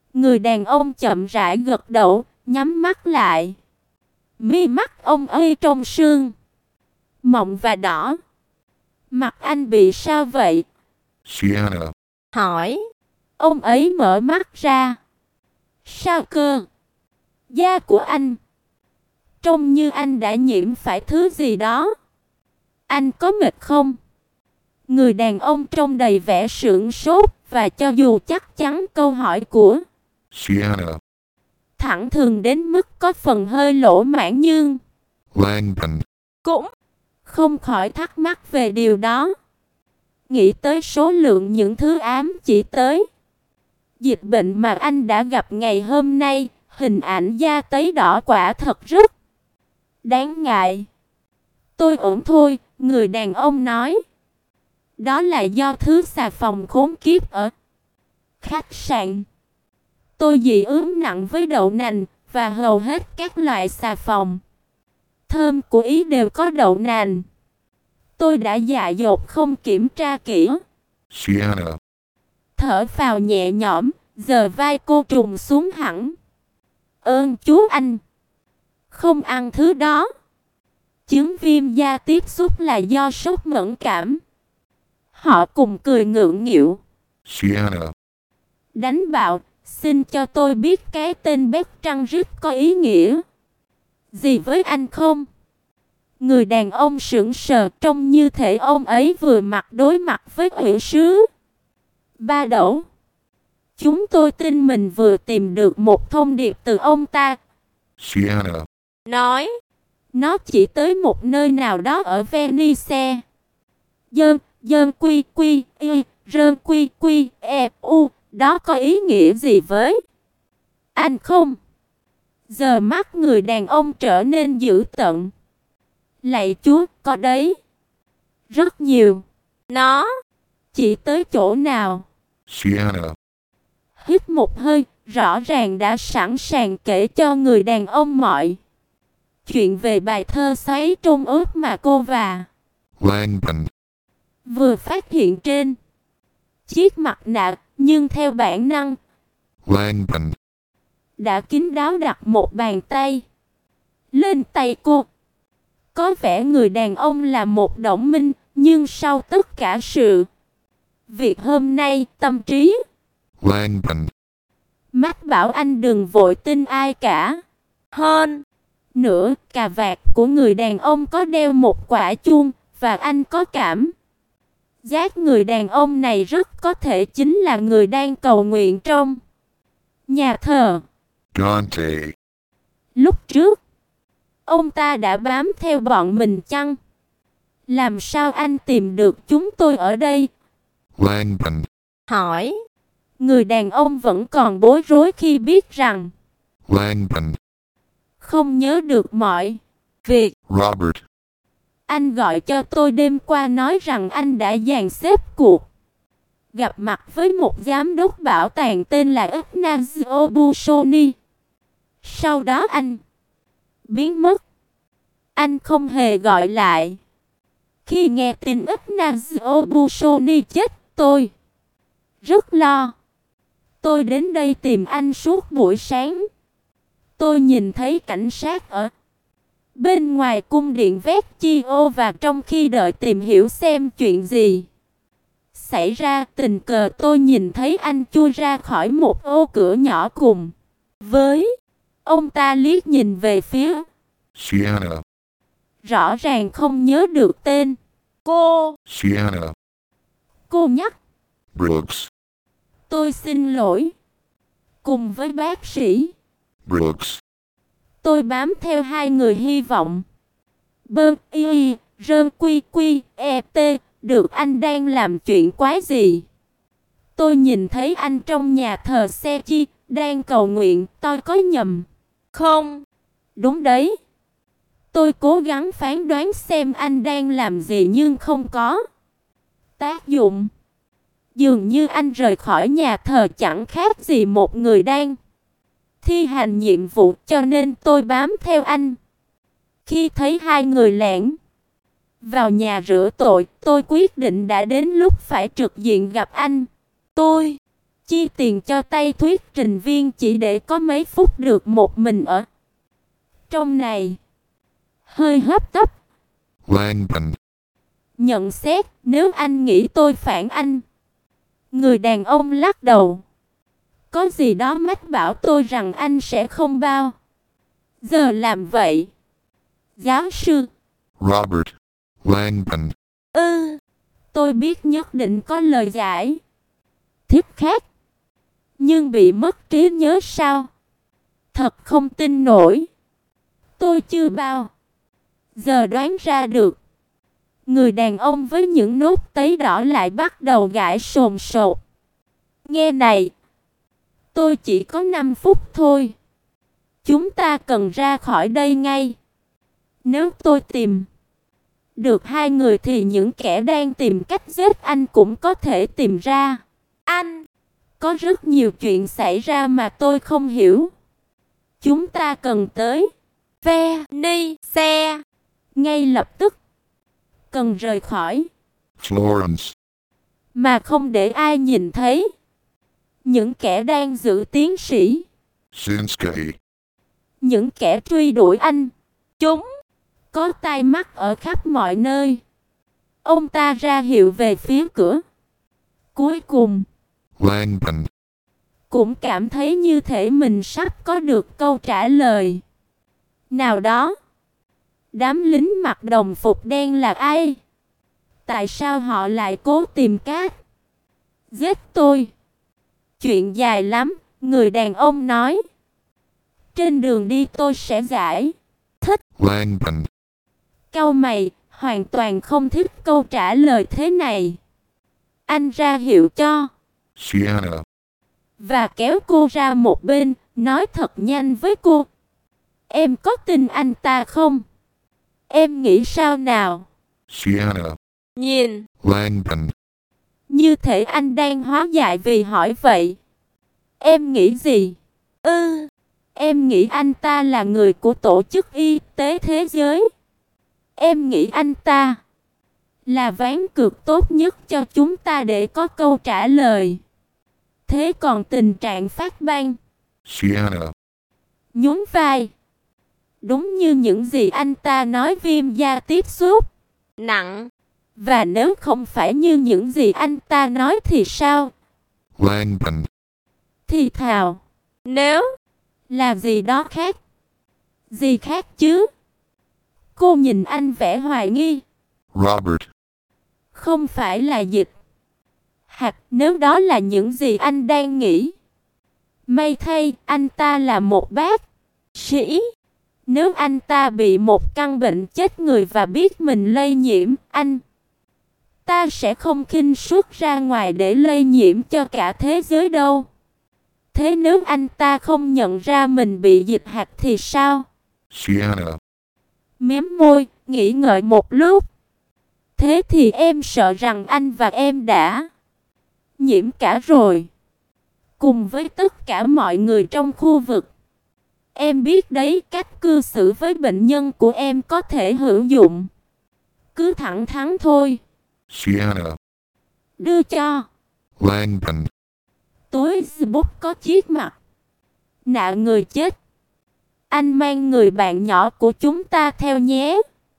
Người đàn ông chậm rãi gật đầu, nhắm mắt lại. Mi mắt ông ấy trong sương mộng và đỏ. Mặt anh bị sao vậy? Sienna. Hỏi. Ông ấy mở mắt ra. Sao cơ? Da của anh trông như anh đã nhiễm phải thứ gì đó. Anh có mệt không? Người đàn ông trông đầy vẻ sửng sốt và cho dù chắc chắn câu hỏi của Sienna. thẳng thừng đến mức có phần hơi lỗ mãn nhưng Langdon. cũng không khỏi thắc mắc về điều đó. Nghĩ tới số lượng những thứ ám chỉ tới dịch bệnh mà anh đã gặp ngày hôm nay, hình ảnh da tấy đỏ quả thật rất đáng ngại. Tôi ổn thôi, người đàn ông nói. Đó là do thứ xà phòng khốn kiếp ở khách sạn. Tôi dị ứng nặng với đậu nành và hầu hết các loại xà phòng thơm của Ý đều có đậu nành. Tôi đã dại dột không kiểm tra kỹ. Sienna. Thở phào nhẹ nhõm, giờ vai cô trùng xuống hẳn. Ơn chú anh, không ăn thứ đó. Chứng viêm da tiếp xúc là do sốc mẫn cảm. Họ cùng cười ngượng nghịu. Sienna. Đánh bạo, xin cho tôi biết cái tên Bét Trăng Rít có ý nghĩa gì với anh không? Người đàn ông sững sờ, trông như thể ông ấy vừa đối mặt với quỷ sứ. Ba Đẩu. Chúng tôi tin mình vừa tìm được một thông điệp từ ông ta. Sienna. Nói. Nó chỉ tới một nơi nào đó ở Venice. Dơn quy quy y, rơn quy quy e u. Đó có ý nghĩa gì với anh không? Giờ mắt người đàn ông trở nên dữ tợn. Lạy Chúa, có đấy. Rất nhiều. Nó chỉ tới chỗ nào? Sienna. Hít một hơi, rõ ràng đã sẵn sàng kể cho người đàn ông mọi chuyện về bài thơ xoáy trung ước mà cô và Langdon vừa phát hiện trên chiếc mặt nạ, nhưng theo bản năng Langdon đã kín đáo đặt một bàn tay lên tay cô. Có vẻ người đàn ông là một đồng minh, nhưng sau tất cả sự việc hôm nay, tâm trí Langdon mắt bảo anh đừng vội tin ai cả. Hơn nữa, cà vạt của người đàn ông có đeo một quả chuông, và anh có cảm giác người đàn ông này rất có thể chính là người đang cầu nguyện trong nhà thờ. Dante. Lúc trước, ông ta đã bám theo bọn mình chăng? Làm sao anh tìm được chúng tôi ở đây? Langdon Hỏi. Người đàn ông vẫn còn bối rối khi biết rằng Langdon không nhớ được mọi việc. Robert. Anh gọi cho tôi đêm qua nói rằng anh đã dàn xếp cuộc gặp mặt với một giám đốc bảo tàng tên là Ignazio Busoni. Sau đó anh biến mất. Anh không hề gọi lại. Khi nghe tin Ignazio Busoni chết, tôi rất lo. Tôi đến đây tìm anh suốt buổi sáng. Tôi nhìn thấy cảnh sát ở bên ngoài cung điện Vecchio, và trong khi đợi tìm hiểu xem chuyện gì xảy ra, tình cờ tôi nhìn thấy anh chui ra khỏi một ô cửa nhỏ cùng với ông ta liếc nhìn về phía Sienna. rõ ràng không nhớ được tên cô. Sienna. Cô nhắc. Brooks. Tôi xin lỗi. Cùng với bác sĩ Brooks. tôi bám theo hai người hy vọng. Bơn y rơn quy quy e t. Được, anh đang làm chuyện quái gì? Tôi nhìn thấy anh trong nhà thờ xe chi, đang cầu nguyện, tôi có nhầm không? Đúng đấy. Tôi cố gắng phán đoán xem anh đang làm gì nhưng không có tác dụng. Dường như anh rời khỏi nhà thờ chẳng khác gì một người đang thi hành nhiệm vụ, cho nên tôi bám theo anh. Khi thấy hai người lẻn vào nhà rửa tội, tôi quyết định đã đến lúc phải trực diện gặp anh. Tôi Chi tiền cho tay thuyết trình viên chỉ để có mấy phút được một mình ở trong này. Hơi hấp tấp. Langdon. Nhận xét, nếu anh nghĩ tôi phản anh. Người đàn ông lắc đầu. Có gì đó mách bảo tôi rằng anh sẽ không bao giờ làm vậy. Giáo sư Robert Langdon. Tôi biết nhất định có lời giải thích khác. Nhưng bị mất trí nhớ sao? Thật không tin nổi. Tôi chưa bao giờ đoán ra được. Người đàn ông với những nốt tấy đỏ lại bắt đầu gãi sồn sột. Nghe này, tôi chỉ có 5 phút thôi. Chúng ta cần ra khỏi đây ngay. Nếu tôi tìm được 2 người thì những kẻ đang tìm cách giết anh cũng có thể tìm ra. Anh, có rất nhiều chuyện xảy ra mà tôi không hiểu. Chúng ta cần tới Venice ngay lập tức. Cần rời khỏi Florence. mà không để ai nhìn thấy. Những kẻ đang giữ tiến sĩ, Shinsky. những kẻ truy đuổi anh, chúng có tai mắt ở khắp mọi nơi. Ông ta ra hiệu về phía cửa. Cuối cùng Langdon. cũng cảm thấy như thể mình sắp có được câu trả lời nào đó. Đám lính mặc đồng phục đen là ai? Tại sao họ lại cố tìm cách giết tôi? Chuyện dài lắm, người đàn ông nói. Trên đường đi tôi sẽ giải thích. Langdon. Cau mày, hoàn toàn không thích câu trả lời thế này. Anh ra hiệu cho Sienna. và kéo cô ra một bên, nói thật nhanh với cô. Em có tin anh ta không? Em nghĩ sao nào? Sienna. Nhìn Langdon. như thể anh đang hóa dại vì hỏi vậy. Em nghĩ gì? Em nghĩ anh ta là người của Tổ chức Y tế Thế giới. Em nghĩ anh ta là ván cược tốt nhất cho chúng ta để có câu trả lời. Thế còn tình trạng phát ban? Sienna. Nhún vai. Đúng như những gì anh ta nói, viêm da tiếp xúc nặng. Và nếu không phải như những gì anh ta nói thì sao? Langdon. Thì thào. Nếu là gì đó khác. Gì khác chứ? Cô nhìn anh vẻ hoài nghi. Robert. Không phải là dịch hạt, nếu đó là những gì anh đang nghĩ. May thay, anh ta là một bác sĩ. Nếu anh ta bị một căn bệnh chết người và biết mình lây nhiễm, anh ta sẽ không khinh suất ra ngoài để lây nhiễm cho cả thế giới đâu. Thế nếu anh ta không nhận ra mình bị dịch hạt thì sao? Sienna. Mém môi, nghĩ ngợi một lúc. Thế thì em sợ rằng anh và em đã nhiễm cả rồi. Cùng với tất cả mọi người trong khu vực. Em biết đấy, cách cư xử với bệnh nhân của em có thể hữu dụng. Cứ thẳng thắn thôi. Sienna. Đưa cho Langdon. túi ziploc có chiếc mặt nạ người chết. Anh mang người bạn nhỏ của chúng ta theo nhé.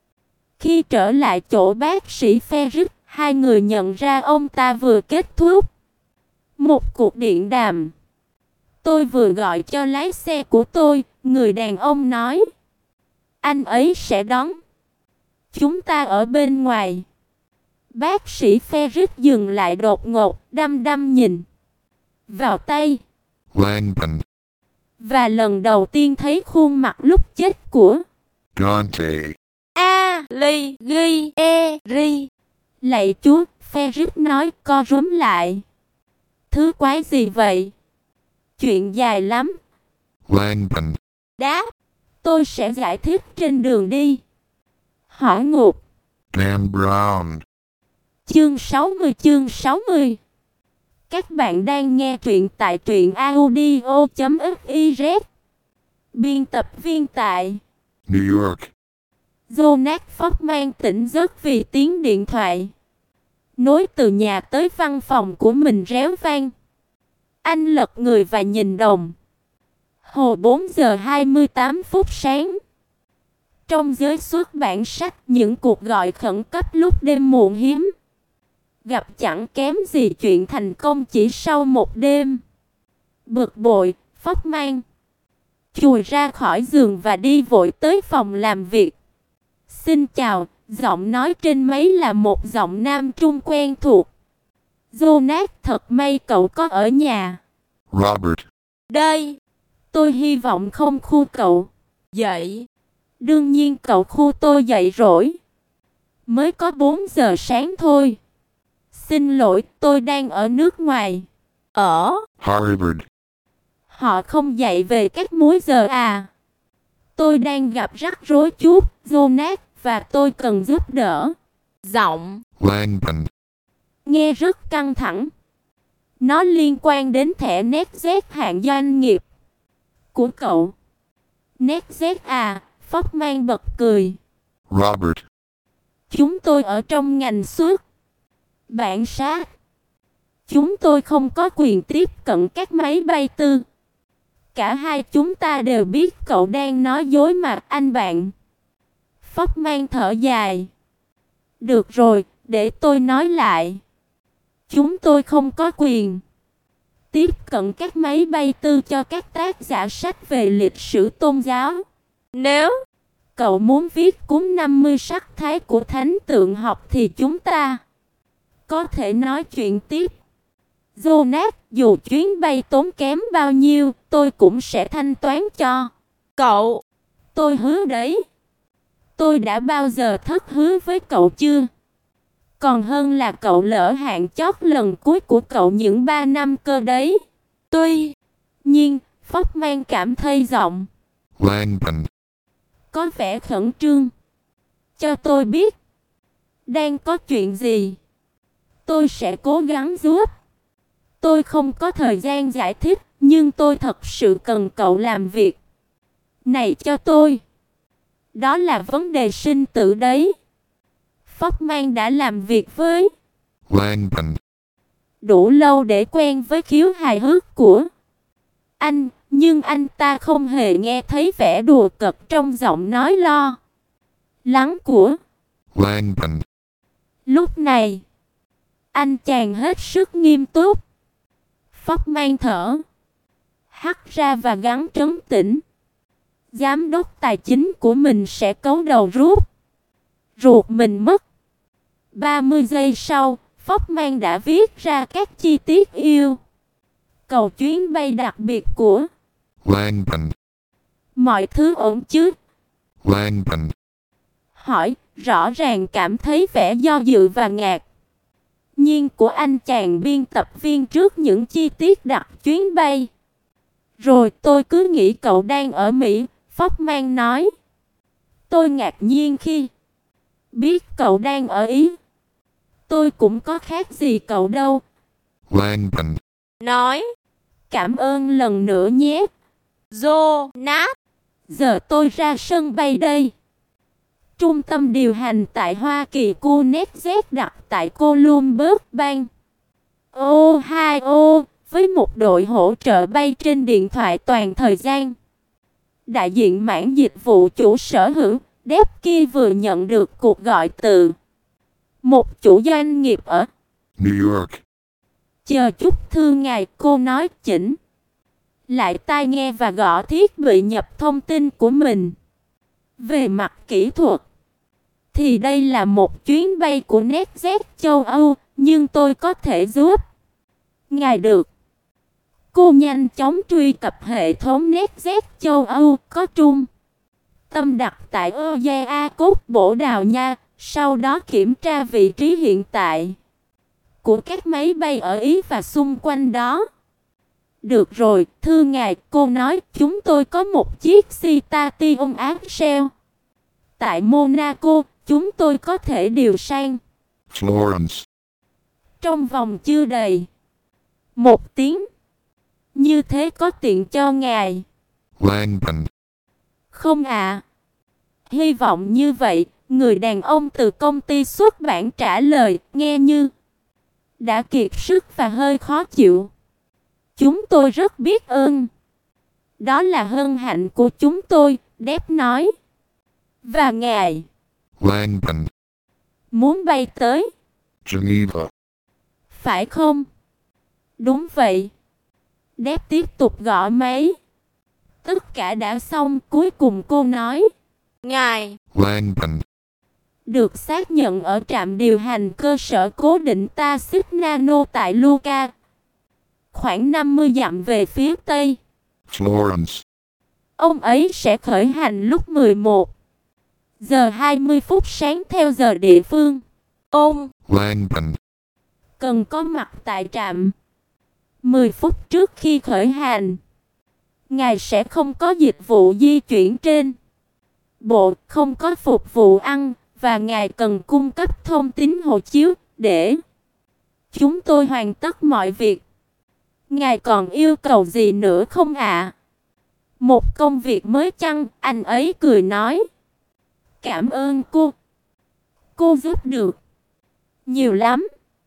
Khi trở lại chỗ bác sĩ Ferris, hai người nhận ra ông ta vừa kết thúc một cuộc điện đàm. Tôi vừa gọi cho lái xe của tôi, người đàn ông nói. Anh ấy sẽ đón chúng ta ở bên ngoài. Bác sĩ Ferris dừng lại đột ngột, đăm đăm nhìn vào tay. Langdon. Và lần đầu tiên thấy khuôn mặt lúc chết của Dante. Alighieri. Lạy Chúa, Ferris nói, co rúm lại. Thứ quái gì vậy? Chuyện dài lắm. Langdon. Đáp. Tôi sẽ giải thích trên đường đi. Hỏa ngục. Dan Brown. Chương 60. Các bạn đang nghe truyện tại truyện audio.fiz. Biên tập viên tại New York. Jonas Foxman tỉnh giấc vì tiếng điện thoại nối từ nhà tới văn phòng của mình réo vang. Anh lật người và nhìn đồng hồ 4 giờ 28 phút sáng. Trong giới xuất bản sách, những cuộc gọi khẩn cấp lúc đêm muộn hiếm gặp chẳng kém gì chuyện thành công chỉ sau một đêm. Bực bội, Phóc-man chùi ra khỏi giường và đi vội tới phòng làm việc. "Xin chào." Giọng nói trên máy là một giọng nam trung quen thuộc. "Jonas, thật may cậu có ở nhà." Robert. "Đây." "Tôi hy vọng không khu cậu dậy." "Đương nhiên cậu khu tôi dậy rồi. Mới có 4 giờ sáng thôi." "Xin lỗi, tôi đang ở nước ngoài." "Ở Harvard. Họ không dạy về các múi giờ à?" "Tôi đang gặp rắc rối chút, Jonas, và tôi cần giúp đỡ." Giọng Langdon. nghe rất căng thẳng. Nó liên quan đến thẻ NetZ hạng doanh nghiệp của cậu. "NetZ à?" Phóc-man bật cười. Robert. "Chúng tôi ở trong ngành xuất bản sát. Chúng tôi không có quyền tiếp cận các máy bay tư." "Cả hai chúng ta đều biết cậu đang nói dối mà, anh bạn." Phóc-man thở dài. "Được rồi, để tôi nói lại. Chúng tôi không có quyền tiếp cận các máy bay tư cho các tác giả sách về lịch sử tôn giáo. Nếu cậu muốn viết cuốn 50 sắc thái của thánh tượng học thì chúng ta có thể nói chuyện tiếp. Jonas, dù chuyến bay tốn kém bao nhiêu, tôi cũng sẽ thanh toán cho cậu. Tôi hứa đấy." "Tôi đã bao giờ thất hứa với cậu chưa? Còn hơn là cậu lỡ hạn chót lần cuối của cậu những 3 năm cơ đấy." "Tuy nhiên," Phóc-man cảm thấy giọng Langdon. có vẻ khẩn trương. "Cho tôi biết đang có chuyện gì. Tôi sẽ cố gắng giúp." "Tôi không có thời gian giải thích, nhưng tôi thật sự cần cậu làm việc này cho tôi. Đó là vấn đề sinh tử đấy." Phóc-man đã làm việc với Langdon. đủ lâu để quen với khiếu hài hước của anh, nhưng anh ta không hề nghe thấy vẻ đùa cợt trong giọng nói lo lắng của Langdon. lúc này. Anh chàng hết sức nghiêm túc. Phóc-man thở hắt ra và gắng trấn tĩnh. Giám đốc tài chính của mình sẽ cấu đầu rút ruột mình mất. 30 giây sau, Phóc-man đã viết ra các chi tiết yêu cầu chuyến bay đặc biệt của Langdon. "Mọi thứ ổn chứ?" Langdon. hỏi, rõ ràng cảm thấy vẻ do dự và ngạc nhiên của anh chàng biên tập viên trước những chi tiết đặt chuyến bay. "Rồi tôi cứ nghĩ cậu đang ở Mỹ," Phóc-man nói. "Tôi ngạc nhiên khi biết cậu đang ở Ý. Tôi cũng có khác gì cậu đâu." Langdon. Nói, "Cảm ơn lần nữa nhé, Jonas. Giờ tôi ra sân bay đây." Trung tâm điều hành tại Hoa Kỳ của NetZ đặt tại Columbus, bang Ohio, với một đội hỗ trợ bay trên điện thoại toàn thời gian. Đại diện mảng dịch vụ chủ sở hữu, Debki, vừa nhận được cuộc gọi từ một chủ doanh nghiệp ở New York. "Chờ chút thưa ngài," cô nói, chỉnh lại tai nghe và gõ thiết bị nhập thông tin của mình. "Về mặt kỹ thuật thì đây là một chuyến bay của NetZ châu Âu, nhưng tôi có thể giúp ngài được." Cô nhanh chóng truy cập hệ thống NetZ châu Âu có trung tâm đặt tại Oyakodon, Bồ Đào Nha, sau đó kiểm tra vị trí hiện tại của các máy bay ở Ý và xung quanh đó. "Được rồi, thưa ngài," cô nói, "chúng tôi có một chiếc Citation Axel tại Monaco, chúng tôi có thể điều sang Florence. trong vòng chưa đầy 1 tiếng. Như thế có tiện cho ngài?" Langdon. "Không ạ." Hy vọng như vậy, người đàn ông từ công ty xuất bản trả lời, nghe như đã kiệt sức và hơi khó chịu. Chúng tôi rất biết ơn. Đó là hân hạnh của chúng tôi, Depp nói. Và ngài Langdon, muốn bay tới Geneva, phải không? Đúng vậy. Depp tiếp tục gõ máy. Tất cả đã xong, cuối cùng cô nói. Ngài Langdon, được xác nhận ở trạm điều hành cơ sở cố định Tacit Nano tại Lucca, khoảng 50 dặm về phía tây. Florence, Ông ấy sẽ khởi hành lúc 11 giờ 20 phút sáng theo giờ địa phương. Ông Langdon, cần có mặt tại trạm 10 phút trước khi khởi hành. Ngài sẽ không có dịch vụ di chuyển trên bộ, không có phục vụ ăn, và ngài cần cung cấp thông tín hộ chiếu để chúng tôi hoàn tất mọi việc. Ngài còn yêu cầu gì nữa không ạ? Một công việc mới chăng? Anh ấy cười nói. Cảm ơn cô. Cô giúp được nhiều lắm.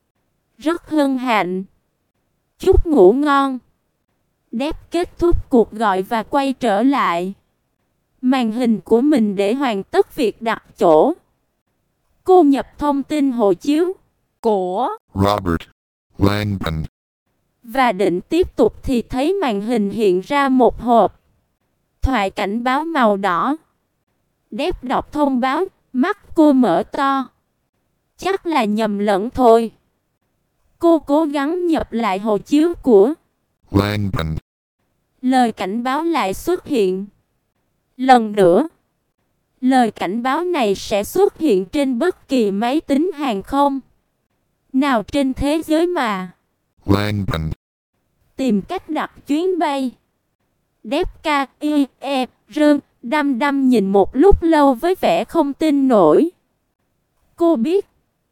Rất hân hạnh. Chúc ngủ ngon. Depp kết thúc cuộc gọi và quay trở lại màn hình của mình để hoàn tất việc đặt chỗ. Cô nhập thông tin hộ chiếu của Robert, Langdon, và định tiếp tục thì thấy màn hình hiện ra một hộp thoại cảnh báo màu đỏ. Depp đọc thông báo, mắt cô mở to. Chắc là nhầm lẫn thôi. Cô cố gắng nhập lại hộ chiếu của Langdon, lời cảnh báo lại xuất hiện. Lần nữa, lời cảnh báo này sẽ xuất hiện trên bất kỳ máy tính hàng không nào trên thế giới mà. Langdon, Tìm cách đặt chuyến bay. Depp rơn đăm đăm nhìn một lúc lâu với vẻ không tin nổi. Cô biết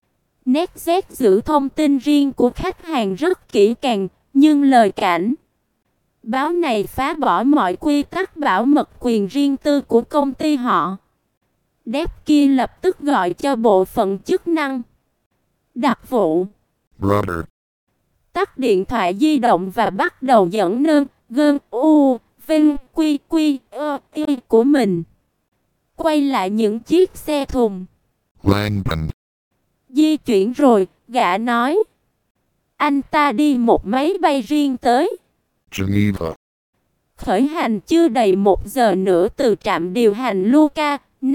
NetJet giữ thông tin riêng của khách hàng rất kỹ càng, nhưng lời cảnh báo này phá bỏ mọi quy tắc bảo mật quyền riêng tư của công ty họ. Depp kia lập tức gọi cho bộ phận chức năng đặc vụ. Brother, Tắt điện thoại di động và bắt đầu dẫn nơn gơn u vinh quy quy y của mình. Quay lại những chiếc xe thùng. Langdon, Di chuyển rồi, gã nói. Anh ta đi một máy bay riêng tới Geneva, khởi hành chưa đầy 1 giờ nữa từ trạm điều hành Lucca,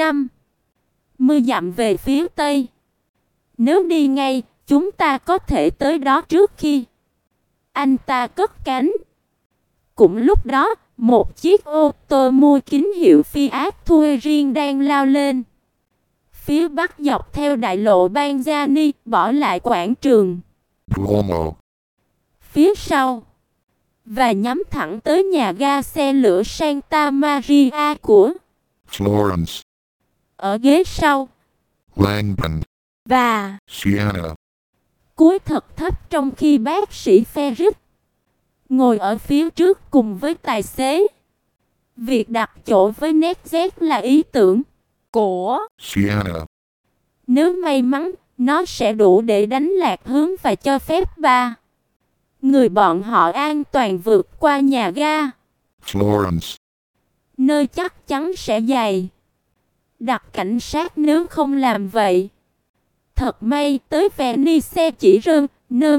50 dặm về phía tây. Nếu đi ngay, chúng ta có thể tới đó trước khi anh ta cất cánh. Cũng lúc đó, một chiếc ô tô mua kính hiệu Fiat Touring đang lao lên phía bắc dọc theo đại lộ Banzani, bỏ lại quảng trường Duomo, phía sau và nhắm thẳng tới nhà ga xe lửa Santa Maria của Florence, ở ghế sau. Langdon, Và Sienna, cúi thật thấp trong khi bác sĩ Ferris ngồi ở phía trước cùng với tài xế. Việc đặt chỗ với NetJet là ý tưởng của Sienna, nếu may mắn, nó sẽ đủ để đánh lạc hướng và cho phép ba người bọn họ an toàn vượt qua nhà ga, Florence, nơi chắc chắn sẽ dày đặt cảnh sát nếu không làm vậy. Thật may tới Venice chỉ nơn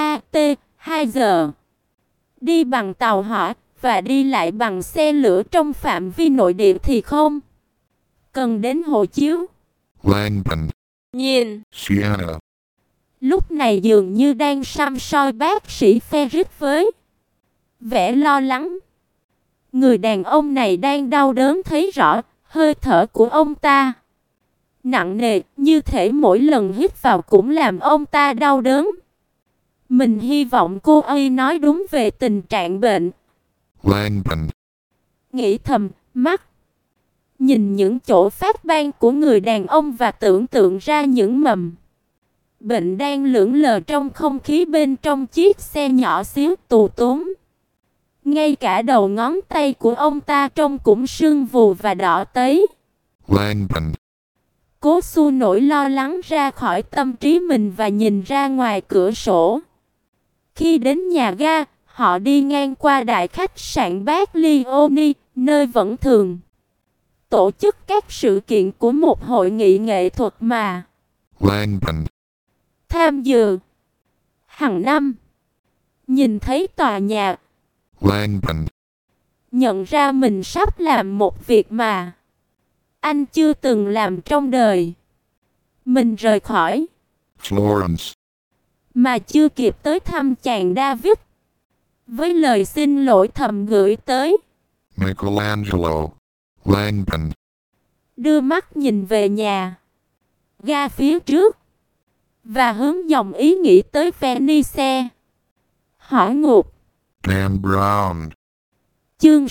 2 giờ. Đi bằng tàu hỏa và đi lại bằng xe lửa trong phạm vi nội địa thì không cần đến hộ chiếu. Langdon, Nhìn Sienna, lúc này dường như đang săm soi bác sĩ Ferris với vẻ lo lắng. Người đàn ông này đang đau đớn thấy rõ, hơi thở của ông ta nặng nề, như thể mỗi lần hít vào cũng làm ông ta đau đớn. Mình hy vọng cô ấy nói đúng về tình trạng bệnh. Langdon, Nghĩ thầm, mắt nhìn những chỗ phát ban của người đàn ông và tưởng tượng ra những mầm bệnh đang lững lờ trong không khí bên trong chiếc xe nhỏ xíu tù túng. Ngay cả đầu ngón tay của ông ta trông cũng sưng vù và đỏ tấy. Langdon, Cố xua nỗi lo lắng ra khỏi tâm trí mình và nhìn ra ngoài cửa sổ. Khi đến nhà ga, Họ đi ngang qua đại khách sạn Baglioni, nơi vẫn thường tổ chức các sự kiện của một hội nghị nghệ thuật mà Langban. tham dự hàng năm. Nhìn thấy tòa nhà, Langban. nhận ra mình sắp làm một việc mà anh chưa từng làm trong đời. Mình rời khỏi Florence. mà chưa kịp tới thăm chàng David, với lời xin lỗi thầm gửi tới. Michelangelo. Langban. Đưa mắt nhìn về nhà ga phía trước và hướng dòng ý nghĩ tới Venice. Hỏi ngược. Dan Brown. Chương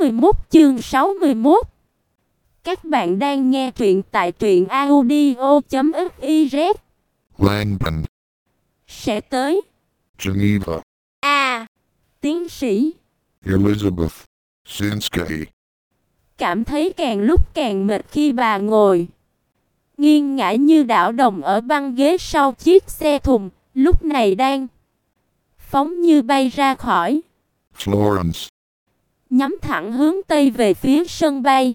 61. Các bạn đang nghe truyện tại truyệnaudio.fiz. Langban. Sẽ tới Geneva. tiến sĩ Elizabeth. Sinsky. cảm thấy càng lúc càng mệt khi bà ngồi nghiêng ngã như đảo đồng ở băng ghế sau chiếc xe thùng, lúc này đang phóng như bay ra khỏi Florence. nhắm thẳng hướng tây về phía sân bay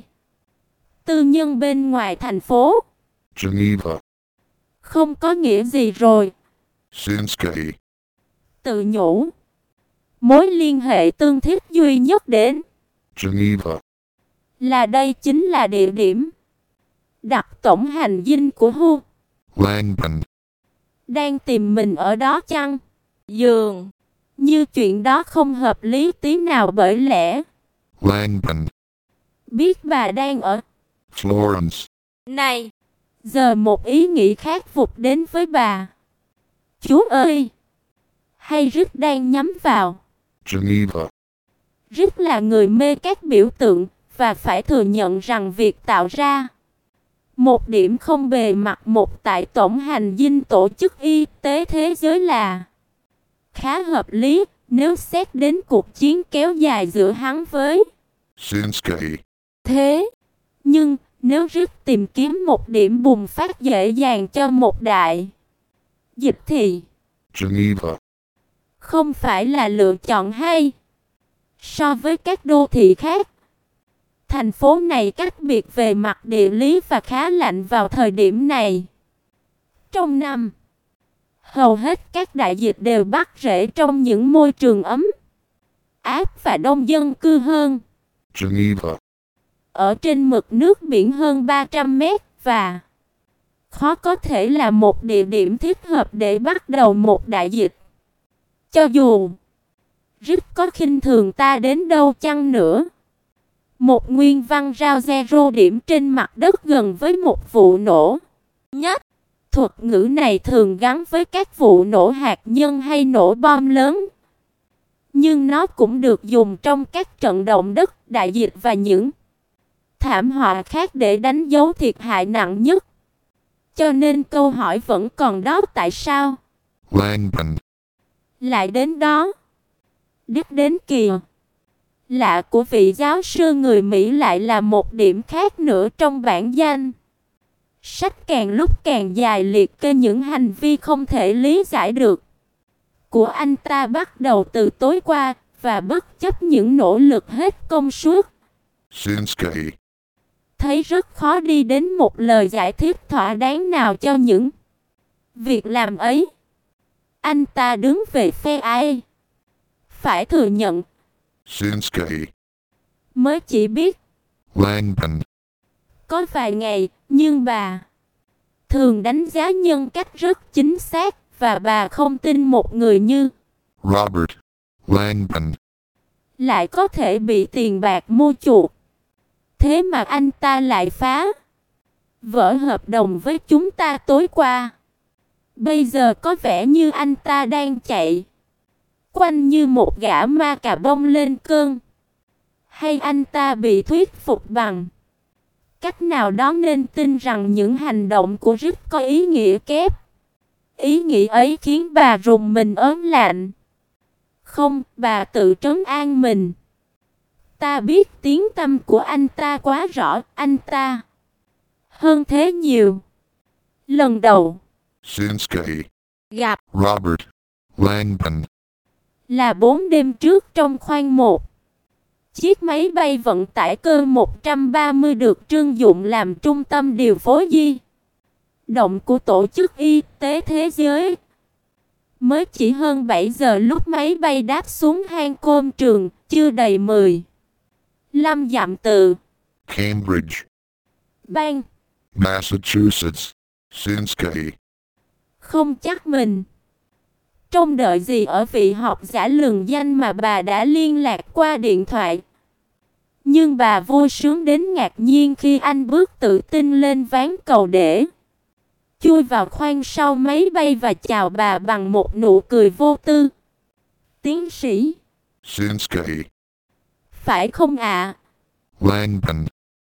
tư nhân bên ngoài thành phố. Geneva. Không có nghĩa gì rồi, Sinsky. tự nhủ. Mối liên hệ tương thích duy nhất đến Geneva. là đây chính là địa điểm đặt tổng hành dinh của Hu. Langban. Đang tìm mình ở đó chăng? Dường như chuyện đó không hợp lý tí nào, bởi lẽ Langban. biết bà đang ở Florence. này. Giờ một ý nghĩ khác vụt đến với bà. Chú ơi! Hay Rít đang nhắm vào? Geneva. Rít là người mê các biểu tượng, và phải thừa nhận rằng việc tạo ra một điểm không bề mặt một tại tổng hành dinh Tổ chức Y tế Thế giới là khá hợp lý, nếu xét đến cuộc chiến kéo dài giữa hắn với Sinsky. thế. Nhưng nếu Rít tìm kiếm một điểm bùng phát dễ dàng cho một đại dịch thì Geneva. không phải là lựa chọn hay. So với các đô thị khác, thành phố này cách biệt về mặt địa lý và khá lạnh vào thời điểm này. Trong năm, hầu hết các đại dịch đều bắt rễ trong những môi trường ấm áp và đông dân cư hơn. Geneva. Ở trên mực nước biển hơn 300 mét và khó có thể là một địa điểm thích hợp để bắt đầu một đại dịch. Cho dù Rít có khinh thường ta đến đâu chăng nữa, một nguyên văn rao zero điểm trên mặt đất gần với một vụ nổ nhất. Thuật ngữ này thường gắn với các vụ nổ hạt nhân hay nổ bom lớn, nhưng nó cũng được dùng trong các trận động đất, đại dịch và những thảm họa khác để đánh dấu thiệt hại nặng nhất. Cho nên câu hỏi vẫn còn đó, tại sao Langban. lại đến đó? Đích đến kìa. Lạ của vị giáo sư người Mỹ lại là một điểm khác nữa trong bản danh. Sách càng lúc càng dài liệt kê những hành vi không thể lý giải được của anh ta bắt đầu từ tối qua, và bất chấp những nỗ lực hết công suất, Sinsky. thấy rất khó đi đến một lời giải thích thỏa đáng nào cho những việc làm ấy. Anh ta đứng về phe ai? Phải thừa nhận, Sinsky. mới chỉ biết Langban. có vài ngày, nhưng bà thường đánh giá nhân cách rất chính xác, và bà không tin một người như Robert. Langban. lại có thể bị tiền bạc mua chuộc. Thế mà anh ta lại phá vỡ hợp đồng với chúng ta tối qua. Bây giờ có vẻ như anh ta đang chạy quanh như một gã ma cà bông lên cơn. Hay anh ta bị thuyết phục bằng cách nào đó nên tin rằng những hành động của Rít có ý nghĩa kép. Ý nghĩ ấy khiến bà rùng mình ớn lạnh. Không, bà tự trấn an mình. Ta biết tiếng tăm của anh ta quá rõ, anh ta hơn thế nhiều. Lần đầu Sinsky. gặp Robert. Langban. Là 4 đêm trước trong khoang 1. Chiếc máy bay vận tải cơ 130 được trưng dụng làm trung tâm điều phối di động của Tổ chức Y tế Thế giới. Mới chỉ hơn 7 giờ lúc máy bay đáp xuống hang Côn Trường, chưa đầy 15 dặm từ Cambridge, bang Massachusetts, Cincinnati. không chắc mình trông đợi gì ở vị học giả lừng danh mà bà đã liên lạc qua điện thoại. Nhưng bà vui sướng đến ngạc nhiên khi anh bước tự tin lên ván cầu để chui vào khoang sau máy bay và chào bà bằng một nụ cười vô tư. Tiến sĩ, Cincinnati, phải không ạ? Langdon,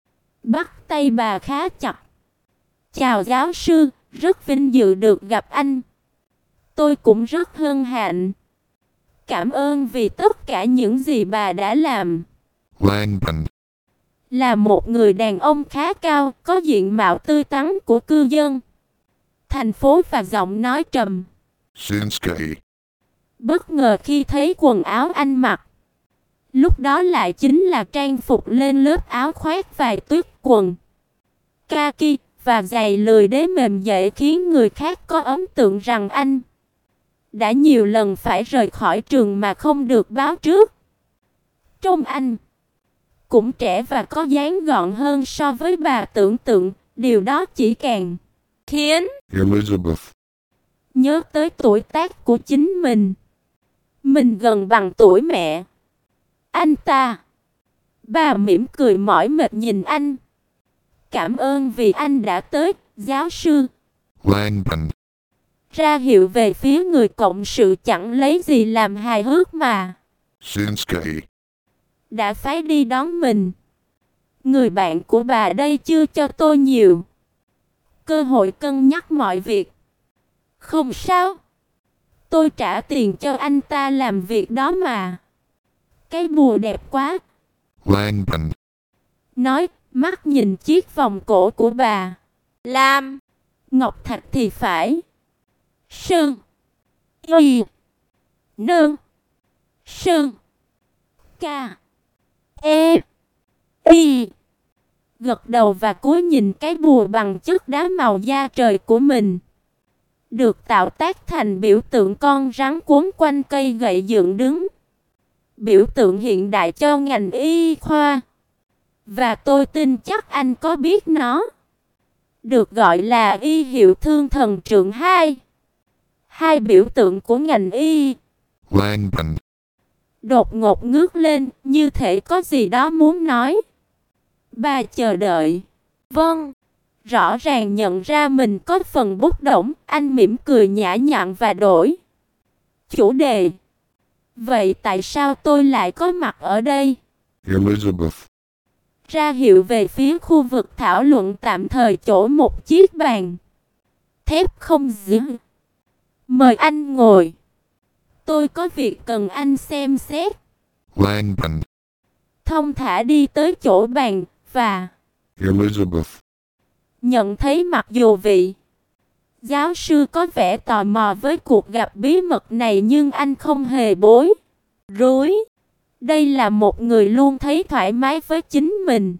Bắt tay bà khá chặt. Chào giáo sư, rất vinh dự được gặp anh. Tôi cũng rất hân hạnh. Cảm ơn vì tất cả những gì bà đã làm. Langdon, Là một người đàn ông khá cao, có diện mạo tươi tắn của cư dân thành phố và giọng nói trầm. Cincinnati, Bất ngờ khi thấy quần áo anh mặc. Lúc đó lại chính là trang phục lên lớp áo khoác vải tuyết, quần kaki và giày lười đế mềm dễ khiến người khác có ấn tượng rằng anh đã nhiều lần phải rời khỏi trường mà không được báo trước. Trông anh cũng trẻ và có dáng gọn hơn so với bà tưởng tượng, điều đó chỉ càng khiến Elizabeth, nhớ tới tuổi tác của chính mình. Mình gần bằng tuổi mẹ anh ta. Bà mỉm cười mỏi mệt nhìn anh. Cảm ơn vì anh đã tới, giáo sư. Langdon, Ra hiệu về phía người cộng sự chẳng lấy gì làm hài hước mà Cincinnati, đã phái đi đón mình. Người bạn của bà đây chưa cho tôi nhiều cơ hội cân nhắc mọi việc. Không sao, tôi trả tiền cho anh ta làm việc đó mà. Cái bùa đẹp quá. Langdon, Nói, mắt nhìn chiếc vòng cổ của bà. Lam, ngọc thạch thì phải. Sơn, y, nương, sơn, ca, e, y. Gật đầu và cúi nhìn cái bùa bằng chất đá màu da trời của mình. Được tạo tác thành biểu tượng con rắn quấn quanh cây gậy dựng đứng. Biểu tượng hiện đại cho ngành y khoa. Và tôi tin chắc anh có biết nó. Được gọi là y hiệu thương thần trượng 2. Hai biểu tượng của ngành y. Langdon, Đột ngột ngước lên, như thể có gì đó muốn nói. Bà chờ đợi. Vâng. Rõ ràng nhận ra mình có phần bốc động, anh mỉm cười nhã nhặn và đổi chủ đề. Vậy tại sao tôi lại có mặt ở đây? Elizabeth, Ra hiệu về phía khu vực thảo luận tạm thời chỗ một chiếc bàn thép không giữ. Mời anh ngồi. Tôi có việc cần anh xem xét. Langdon, Thông thả đi tới chỗ bàn và Elizabeth, nhận thấy mặc dù vị giáo sư có vẻ tò mò với cuộc gặp bí mật này nhưng anh không hề bối rối. Đây là một người luôn thấy thoải mái với chính mình.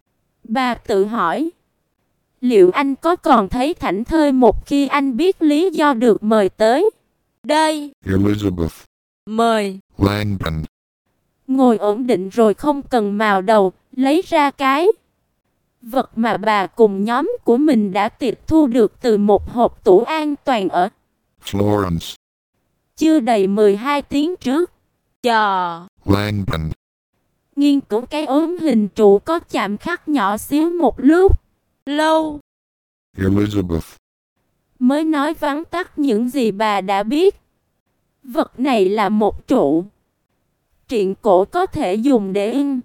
Bà tự hỏi, liệu anh có còn thấy thảnh thơi một khi anh biết lý do được mời tới đây? Elizabeth, Mời. Langdon, Ngồi ổn định rồi không cần mào đầu, lấy ra cái vật mà bà cùng nhóm của mình đã tịch thu được từ một hộp tủ an toàn ở Florence, chưa đầy 12 tiếng trước. Chờ. Langdon, Nghiên cứu cái ốm hình trụ có chạm khắc nhỏ xíu một lúc lâu. Elizabeth, Mới nói vắn tắt những gì bà đã biết. Vật này là một trụ truyện cổ có thể dùng để in.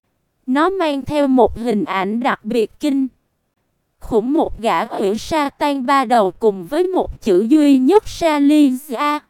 Nó mang theo một hình ảnh đặc biệt kinh khủng, một gã quỷ sa tan ba đầu cùng với một chữ duy nhất Salizia.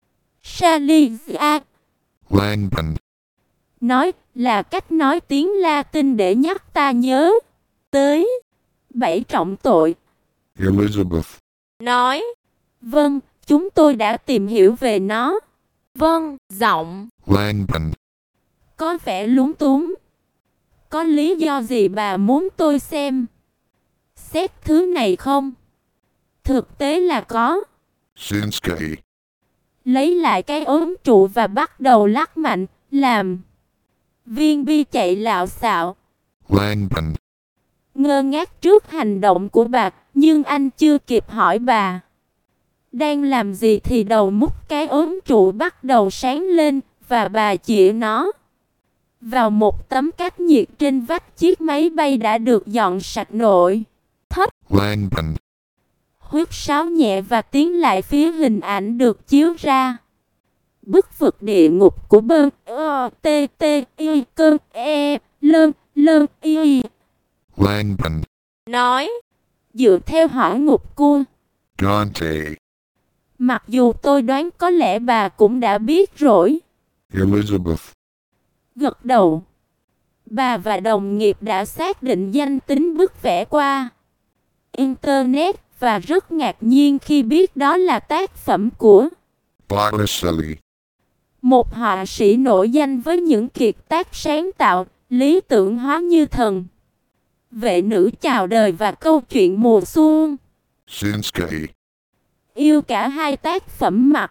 Salizia. Langdon, Nói là cách nói tiếng Latin để nhắc ta nhớ tới 7 trọng tội. Elizabeth, Nói, vâng, chúng tôi đã tìm hiểu về nó. Vâng, giọng Langban. có vẻ lúng túng. Có lý do gì bà muốn tôi xem xét thứ này không? Thực tế là có. Shinsuke. Lấy lại cái ốm trụ và bắt đầu lắc mạnh, làm. Viên bi chạy lạo xạo, Langban. ngơ ngác trước hành động của bà, nhưng anh chưa kịp hỏi bà đang làm gì thì đầu mút cái ốm trụ bắt đầu sáng lên, và bà chĩa nó vào một tấm cách nhiệt trên vách chiếc máy bay đã được dọn sạch nội thất. Langban. Huýt sáo nhẹ và tiến lại phía hình ảnh được chiếu ra. Bức vực địa ngục của bơn t t y cơn e lơn lơn y. Langban. nói Dựa theo hỏa ngục cua. Dante. Mặc dù tôi đoán có lẽ bà cũng đã biết rồi. Elizabeth. Gật đầu. Bà và đồng nghiệp đã xác định danh tính bức vẽ qua Internet và rất ngạc nhiên khi biết đó là tác phẩm của Botticelli. một họa sĩ nổi danh với những kiệt tác sáng tạo, lý tưởng hóa như thần, vệ nữ chào đời và câu chuyện mùa xuân. Shinsuke. Yêu cả hai tác phẩm mặt.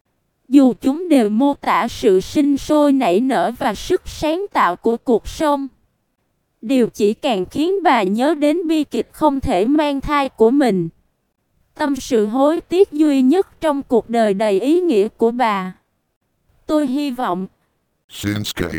Dù chúng đều mô tả sự sinh sôi nảy nở và sức sáng tạo của cuộc sống, điều chỉ càng khiến bà nhớ đến bi kịch không thể mang thai của mình. Tâm sự hối tiếc duy nhất trong cuộc đời đầy ý nghĩa của bà. Tôi hy vọng, Shinsuke.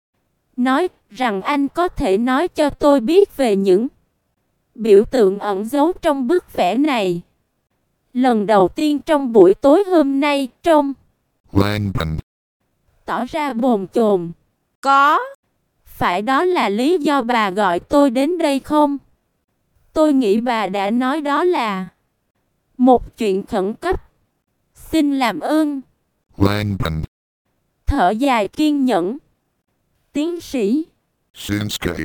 nói rằng anh có thể nói cho tôi biết về những biểu tượng ẩn giấu trong bức vẽ này. Lần đầu tiên trong buổi tối hôm nay, trông Langban. tỏ ra bồn chồn. có Phải đó là lý do bà gọi tôi đến đây không? Tôi nghĩ bà đã nói đó là một chuyện khẩn cấp. Xin làm ơn. Langban. Thở dài kiên nhẫn. Tiến sĩ. Shinsuke.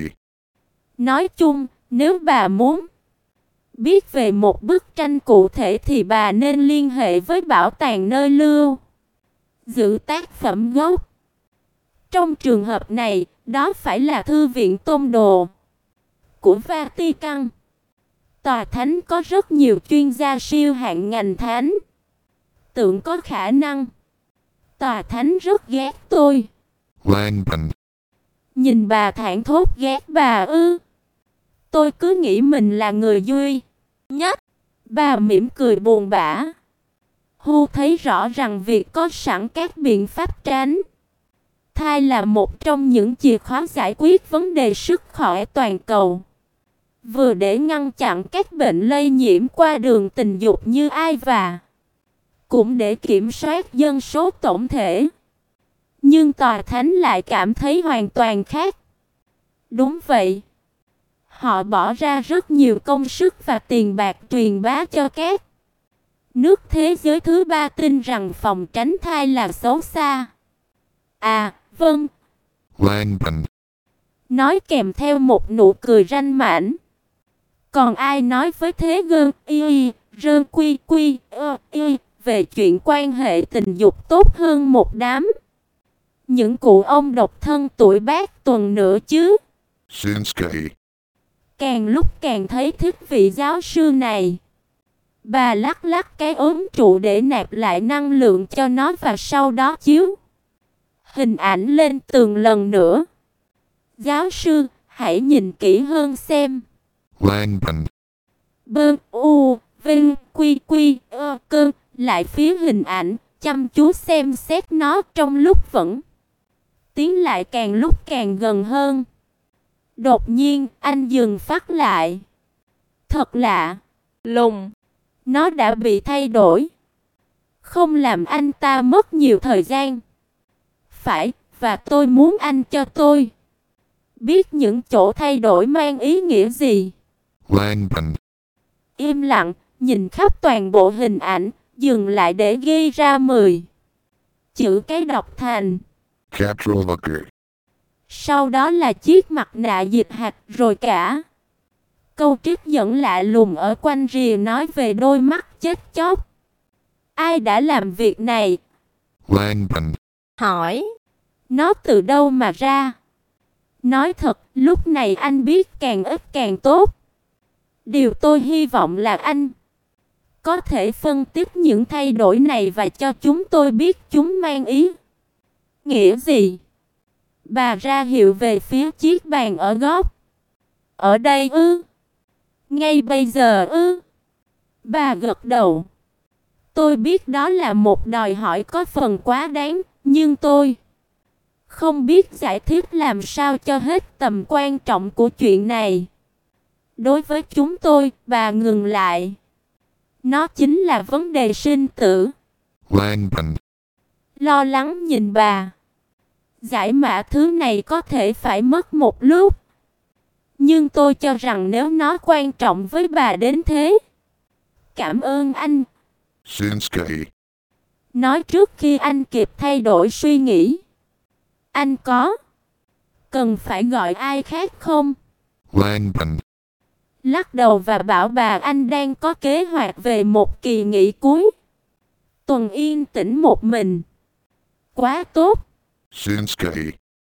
Nói chung, nếu bà muốn biết về một bức tranh cụ thể thì bà nên liên hệ với bảo tàng nơi lưu giữ tác phẩm gốc. Trong trường hợp này, đó phải là Thư viện Tôn Đồ của Vatican. Tòa thánh có rất nhiều chuyên gia siêu hạng ngành thánh tượng có khả năng. Tòa thánh rất ghét tôi. Langban. Nhìn bà thảng thốt ghét bà ư? Tôi cứ nghĩ mình là người duy nhất. Bà mỉm cười buồn bã. Hu thấy rõ rằng việc có sẵn các biện pháp tránh thai là một trong những chìa khóa giải quyết vấn đề sức khỏe toàn cầu. Vừa để ngăn chặn các bệnh lây nhiễm qua đường tình dục như AIDS và cũng để kiểm soát dân số tổng thể. Nhưng tòa thánh lại cảm thấy hoàn toàn khác. Đúng vậy. Họ bỏ ra rất nhiều công sức và tiền bạc truyền bá cho các nước thế giới thứ ba tin rằng phòng tránh thai là xấu xa. À, vâng. Langban. Nói kèm theo một nụ cười ranh mãnh. Còn ai nói với thế gơn y rơn quy quy y về chuyện quan hệ tình dục tốt hơn một đám những cụ ông độc thân tuổi bát tuần nữa chứ? Shinsuke. Càng lúc càng thấy thích vị giáo sư này. Bà lắc lắc cái ốm trụ để nạp lại năng lượng cho nó và sau đó chiếu hình ảnh lên tường lần nữa. Giáo sư, hãy nhìn kỹ hơn xem. Langban. Bơn u vinh quy quy cơn lại phía hình ảnh, chăm chú xem xét nó trong lúc vẫn tiến lại càng lúc càng gần hơn. Đột nhiên, anh dừng phát lại. Thật lạ. Lùng. Nó đã bị thay đổi. Không làm anh ta mất nhiều thời gian. Phải, và tôi muốn anh cho tôi biết những chỗ thay đổi mang ý nghĩa gì. Langban. Im lặng, nhìn khắp toàn bộ hình ảnh, dừng lại để ghi ra 10 chữ cái đọc thành. Catrolocker. Sau đó là chiếc mặt nạ dịch hạt rồi cả câu trích dẫn lạ lùng ở quanh rìa nói về đôi mắt chết chóc. Ai đã làm việc này? Langban. Hỏi. Nó từ đâu mà ra? Nói thật, lúc này anh biết càng ít càng tốt. Điều tôi hy vọng là anh có thể phân tích những thay đổi này và cho chúng tôi biết chúng mang ý nghĩa gì. Bà ra hiệu về phía chiếc bàn ở góc. Ở đây ư? Ngay bây giờ ư? Bà gật đầu. Tôi biết đó là một đòi hỏi có phần quá đáng, nhưng tôi không biết giải thích làm sao cho hết tầm quan trọng của chuyện này. Đối với chúng tôi, bà ngừng lại. Nó chính là vấn đề sinh tử. Langban. Lo lắng nhìn bà. Giải mã thứ này có thể phải mất một lúc. Nhưng tôi cho rằng nếu nó quan trọng với bà đến thế. Cảm ơn anh. Shinsuke. Nói trước khi anh kịp thay đổi suy nghĩ. Anh có cần phải gọi ai khác không? Langban. Lắc đầu và bảo bà anh đang có kế hoạch về một kỳ nghỉ cuối tuần yên tĩnh một mình. Quá tốt. Shinsuke.